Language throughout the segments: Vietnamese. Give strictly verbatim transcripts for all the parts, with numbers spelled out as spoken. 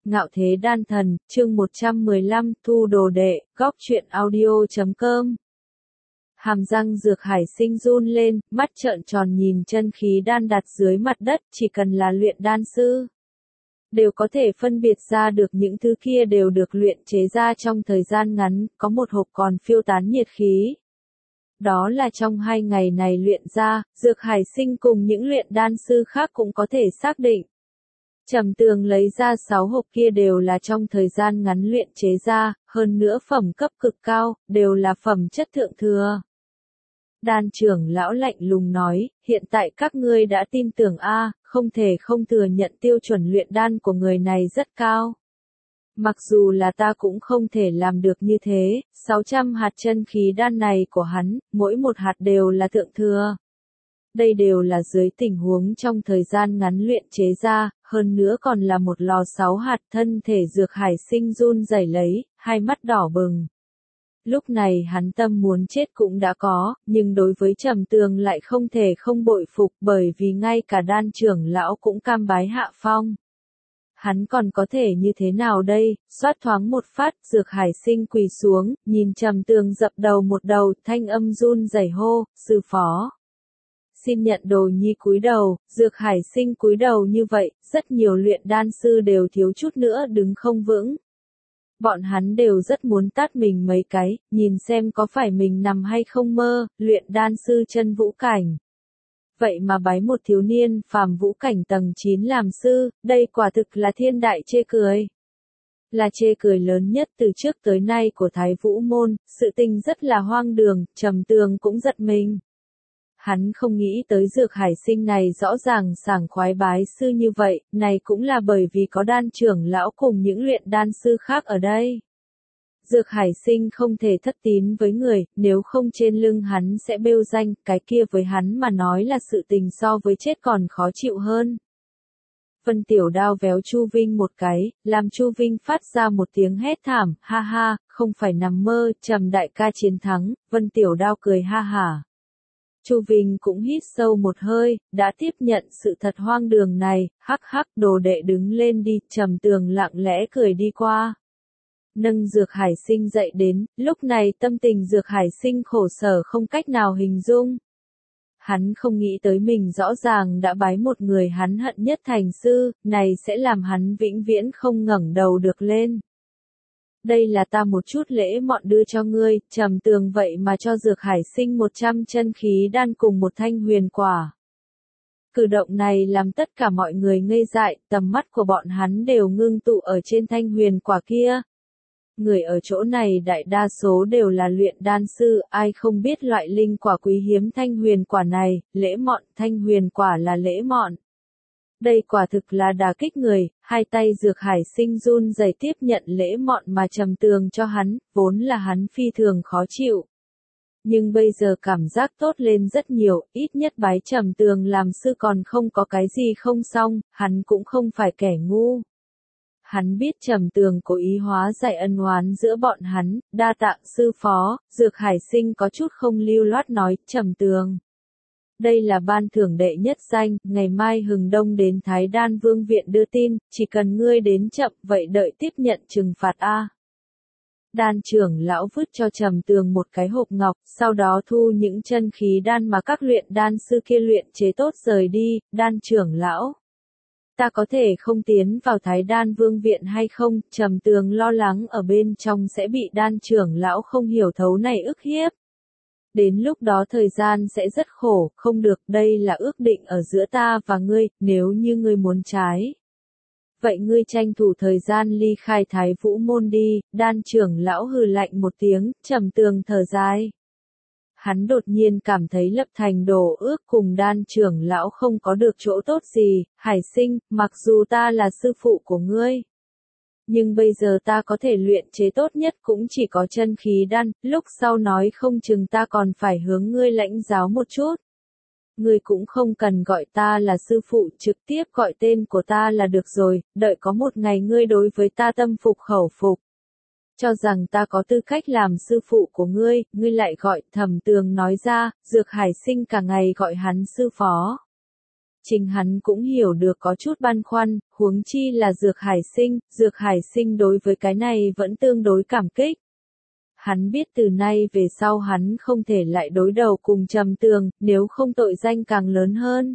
Ngạo Thế Đan Thần, chương một trăm mười lăm, thu đồ đệ, góc truyện audio chấm com. Hàm răng Dược Hải Sinh run lên, mắt trợn tròn nhìn chân khí đan đặt dưới mặt đất, chỉ cần là luyện đan sư đều có thể phân biệt ra được những thứ kia đều được luyện chế ra trong thời gian ngắn, có một hộp còn phiêu tán nhiệt khí. Đó là trong hai ngày này luyện ra, Dược Hải Sinh cùng những luyện đan sư khác cũng có thể xác định. Trầm Tường lấy ra sáu hộp kia đều là trong thời gian ngắn luyện chế ra, hơn nữa phẩm cấp cực cao, đều là phẩm chất thượng thừa. Đan trưởng lão lạnh lùng nói, hiện tại các ngươi đã tin tưởng a, không thể không thừa nhận tiêu chuẩn luyện đan của người này rất cao. Mặc dù là ta cũng không thể làm được như thế, sáu trăm hạt chân khí đan này của hắn, mỗi một hạt đều là thượng thừa. Đây đều là dưới tình huống trong thời gian ngắn luyện chế ra, hơn nữa còn là một lò sáu hạt. Thân thể Dược Hải Sinh run rẩy lấy, hai mắt đỏ bừng. Lúc này hắn tâm muốn chết cũng đã có, nhưng đối với Trầm Tường lại không thể không bội phục bởi vì ngay cả đan trưởng lão cũng cam bái hạ phong. Hắn còn có thể như thế nào đây, xoát thoáng một phát, Dược Hải Sinh quỳ xuống, nhìn Trầm Tường dập đầu một đầu, thanh âm run rẩy hô, sư phó. Xin nhận đồ nhi cúi đầu, Dược Hải Sinh cúi đầu như vậy, rất nhiều luyện đan sư đều thiếu chút nữa đứng không vững. Bọn hắn đều rất muốn tát mình mấy cái, nhìn xem có phải mình nằm hay không mơ, luyện đan sư chân vũ cảnh. Vậy mà bái một thiếu niên phàm vũ cảnh tầng chín làm sư, đây quả thực là thiên đại chê cười. Là chê cười lớn nhất từ trước tới nay của Thái Vũ môn, sự tình rất là hoang đường, Trầm Tường cũng giật mình. Hắn không nghĩ tới Dược Hải Sinh này rõ ràng sảng khoái bái sư như vậy, này cũng là bởi vì có đan trưởng lão cùng những luyện đan sư khác ở đây. Dược Hải Sinh không thể thất tín với người, nếu không trên lưng hắn sẽ bêu danh, cái kia với hắn mà nói là sự tình so với chết còn khó chịu hơn. Vân Tiểu Đao véo Chu Vinh một cái, làm Chu Vinh phát ra một tiếng hét thảm, ha ha, không phải nằm mơ, Trầm đại ca chiến thắng, Vân Tiểu Đao cười ha hả. Chu Vinh cũng hít sâu một hơi, đã tiếp nhận sự thật hoang đường này, hắc hắc đồ đệ đứng lên đi, Trầm Tường lặng lẽ cười đi qua. Nâng Dược Hải Sinh dậy đến, lúc này tâm tình Dược Hải Sinh khổ sở không cách nào hình dung. Hắn không nghĩ tới mình rõ ràng đã bái một người hắn hận nhất thành sư, này sẽ làm hắn vĩnh viễn không ngẩng đầu được lên. Đây là ta một chút lễ mọn đưa cho ngươi, Trầm Tường vậy mà cho Dược Hải Sinh một trăm chân khí đan cùng một thanh huyền quả. Cử động này làm tất cả mọi người ngây dại, tầm mắt của bọn hắn đều ngưng tụ ở trên thanh huyền quả kia. Người ở chỗ này đại đa số đều là luyện đan sư, ai không biết loại linh quả quý hiếm thanh huyền quả này, lễ mọn, thanh huyền quả là lễ mọn. Đây quả thực là đả kích người, hai tay Dược Hải Sinh run rẩy tiếp nhận lễ mọn mà Trầm Tường cho hắn, vốn là hắn phi thường khó chịu. Nhưng bây giờ cảm giác tốt lên rất nhiều, ít nhất bái Trầm Tường làm sư còn không có cái gì không xong, hắn cũng không phải kẻ ngu. Hắn biết Trầm Tường cố ý hóa giải ân oán giữa bọn hắn, đa tạ sư phó, Dược Hải Sinh có chút không lưu loát nói, Trầm Tường. Đây là ban thưởng đệ nhất danh, ngày mai Hừng Đông đến Thái Đan Vương Viện đưa tin, chỉ cần ngươi đến chậm, vậy đợi tiếp nhận trừng phạt a. Đan trưởng lão vứt cho Trầm Tường một cái hộp ngọc, sau đó thu những chân khí đan mà các luyện đan sư kia luyện chế tốt rời đi, đan trưởng lão. Ta có thể không tiến vào Thái Đan Vương Viện hay không, Trầm Tường lo lắng ở bên trong sẽ bị đan trưởng lão không hiểu thấu này ức hiếp. Đến lúc đó thời gian sẽ rất khổ, không được, đây là ước định ở giữa ta và ngươi, nếu như ngươi muốn trái. Vậy ngươi tranh thủ thời gian ly khai Thái Vũ môn đi, đan trưởng lão hừ lạnh một tiếng, Trầm Tường thở dài. Hắn đột nhiên cảm thấy lập thành đồ ước cùng đan trưởng lão không có được chỗ tốt gì, Hải Sinh, mặc dù ta là sư phụ của ngươi. Nhưng bây giờ ta có thể luyện chế tốt nhất cũng chỉ có chân khí đan, lúc sau nói không chừng ta còn phải hướng ngươi lãnh giáo một chút. Ngươi cũng không cần gọi ta là sư phụ, trực tiếp gọi tên của ta là được rồi, đợi có một ngày ngươi đối với ta tâm phục khẩu phục. Cho rằng ta có tư cách làm sư phụ của ngươi, ngươi lại gọi, Thẩm Tường nói ra, Dược Hải Sinh cả ngày gọi hắn sư phó. chính hắn cũng hiểu được có chút băn khoăn, huống chi là Dược Hải Sinh, Dược Hải Sinh đối với cái này vẫn tương đối cảm kích. Hắn biết từ nay về sau hắn không thể lại đối đầu cùng Trầm Tường, nếu không tội danh càng lớn hơn.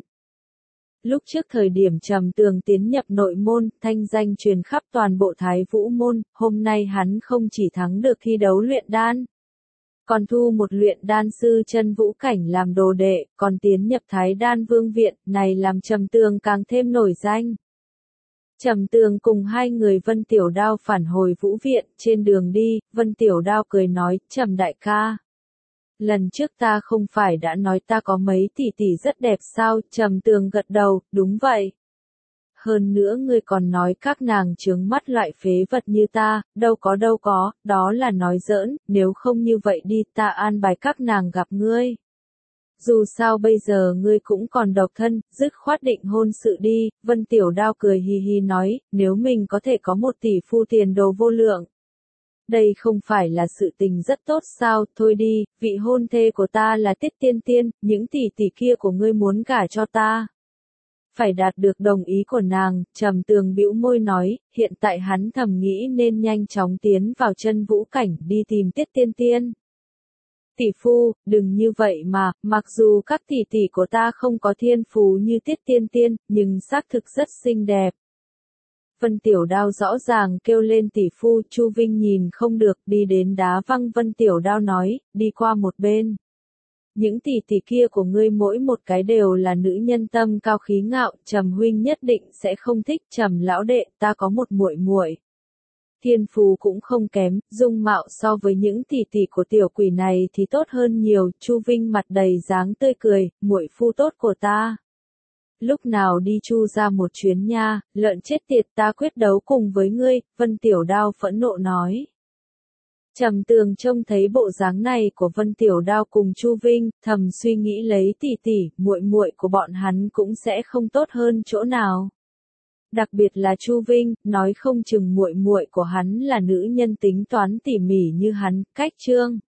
Lúc trước thời điểm Trầm Tường tiến nhập nội môn, thanh danh truyền khắp toàn bộ Thái Vũ môn, hôm nay hắn không chỉ thắng được thi đấu luyện đan, còn thu một luyện đan sư chân vũ cảnh làm đồ đệ, còn tiến nhập Thái Đan Vương viện, này làm Trầm Tường càng thêm nổi danh. Trầm Tường cùng hai người Vân Tiểu Đao phản hồi Vũ viện, trên đường đi, Vân Tiểu Đao cười nói, Trầm đại ca. Lần trước ta không phải đã nói ta có mấy tỷ tỷ rất đẹp sao, Trầm Tường gật đầu, đúng vậy. Hơn nữa ngươi còn nói các nàng chướng mắt loại phế vật như ta, đâu có đâu có, đó là nói giỡn, nếu không như vậy đi ta an bài các nàng gặp ngươi. Dù sao bây giờ ngươi cũng còn độc thân, dứt khoát định hôn sự đi, Vân Tiểu Đao cười hì hì nói, nếu mình có thể có một tỷ phu tiền đồ vô lượng. Đây không phải là sự tình rất tốt sao, thôi đi, vị hôn thê của ta là Tiết Tiên Tiên, những tỷ tỷ kia của ngươi muốn gả cho ta. Phải đạt được đồng ý của nàng, Trầm Tường bĩu môi nói, hiện tại hắn thầm nghĩ nên nhanh chóng tiến vào chân vũ cảnh đi tìm Tiết Tiên Tiên. Tỷ phu, đừng như vậy mà, mặc dù các tỷ tỷ của ta không có thiên phú như Tiết Tiên Tiên, nhưng xác thực rất xinh đẹp. Vân Tiểu Đao rõ ràng kêu lên tỷ phu, Chu Vinh nhìn không được, đi đến đá văng Vân Tiểu Đao nói, đi qua một bên. Những tỷ tỷ kia của ngươi mỗi một cái đều là nữ nhân tâm cao khí ngạo, Trầm huynh nhất định sẽ không thích, Trầm lão đệ, ta có một muội muội. Thiên phú cũng không kém, dung mạo so với những tỷ tỷ của tiểu quỷ này thì tốt hơn nhiều, Chu Vinh mặt đầy dáng tươi cười, muội phu tốt của ta. Lúc nào đi Chu ra một chuyến nha, lợn chết tiệt ta quyết đấu cùng với ngươi, Vân Tiểu Đao phẫn nộ nói. Trầm Tường trông thấy bộ dáng này của Vân Tiểu Đao cùng Chu Vinh, thầm suy nghĩ lấy tỷ tỷ, muội muội của bọn hắn cũng sẽ không tốt hơn chỗ nào. Đặc biệt là Chu Vinh, nói không chừng muội muội của hắn là nữ nhân tính toán tỉ mỉ như hắn, cách trương.